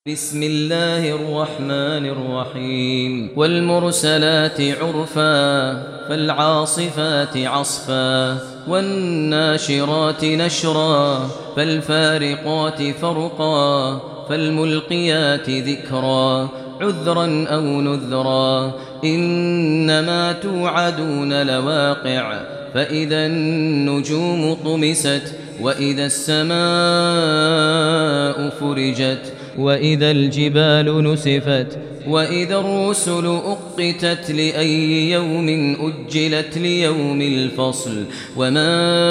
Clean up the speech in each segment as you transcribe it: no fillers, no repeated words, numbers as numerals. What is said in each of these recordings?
بسم الله الرحمن الرحيم والمرسلات عرفا فالعاصفات عصفا والناشرات نشرا فالفارقات فرقا فالملقيات ذكرا عذرا أو نذرا إنما توعدون لواقع فإذا النجوم طمست وإذا السماء فرجت وإذا الجبال نسفت وإذا الرسل أقتت لأي يوم أجلت ليوم الفصل وما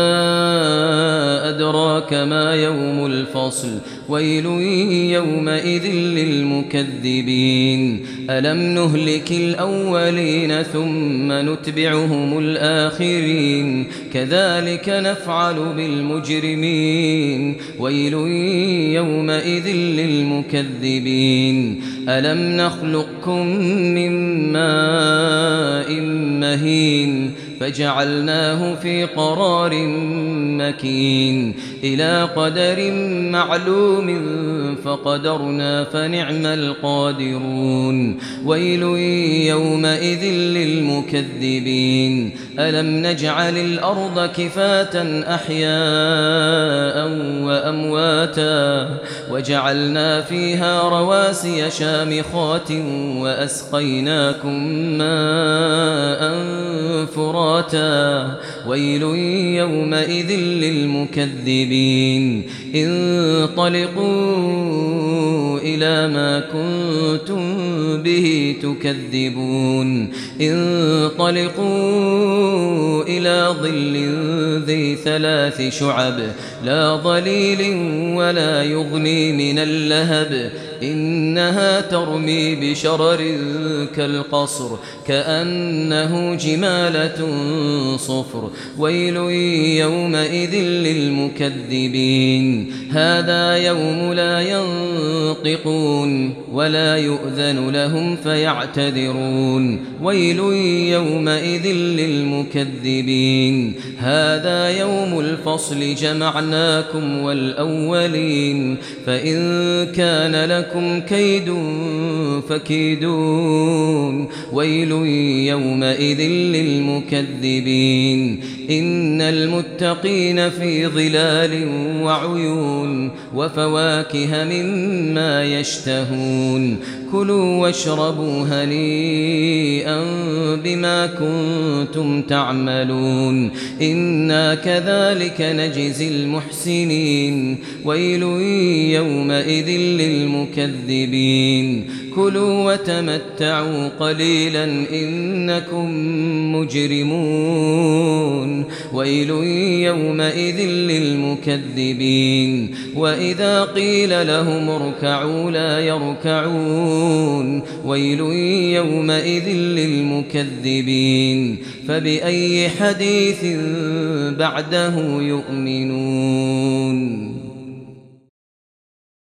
أدراك ما يوم الفصل ويل يومئذ للمكذبين ألم نهلك الأولين ثم نتبعهم الآخرين كذلك نفعل بالمجرمين ويل يومئذ للمكذبين ألم نخلقكم من ماء مهين فجعلناه في قرار مكين إلى قدر معلوم فقدرنا فنعم القادرون ويل يومئذ للمكذبين ألم نجعل الأرض كفاة أحياء وأمواتا وجعلنا فيها رواسي شامخات وأسقيناكم ماء فراتا ويل يومئذ للمكذبين انطلقوا إلى ما كنتم به تكذبون انطلقوا إلى ظل ذي 3 شعب لا ظليل ولا يغني من اللهب إنها ترمي بشرر كالقصر كأنه جمالة صفر ويل يومئذ للمكذبين هذا يوم لا ينطقون ولا يؤذن لهم فيعتذرون ويل يومئذ للمكذبين هذا يوم الفصل جمعناكم والأولين فإن كان لكم كيد فكيدون ويل يومئذ للمكذبين إن المتقين في ظلال وعيون وفواكه مما يشتهون كلوا واشربوا هنيئا بما كنتم تعملون إنا كذلك نجزي المحسنين ويل يومئذ للمكذبين كلوا وتمتعوا قليلا إنكم مجرمون ويل يومئذ للمكذبين وإذا قيل لهم اركعوا لا يركعون ويل يومئذ للمكذبين فبأي حديث بعده يؤمنون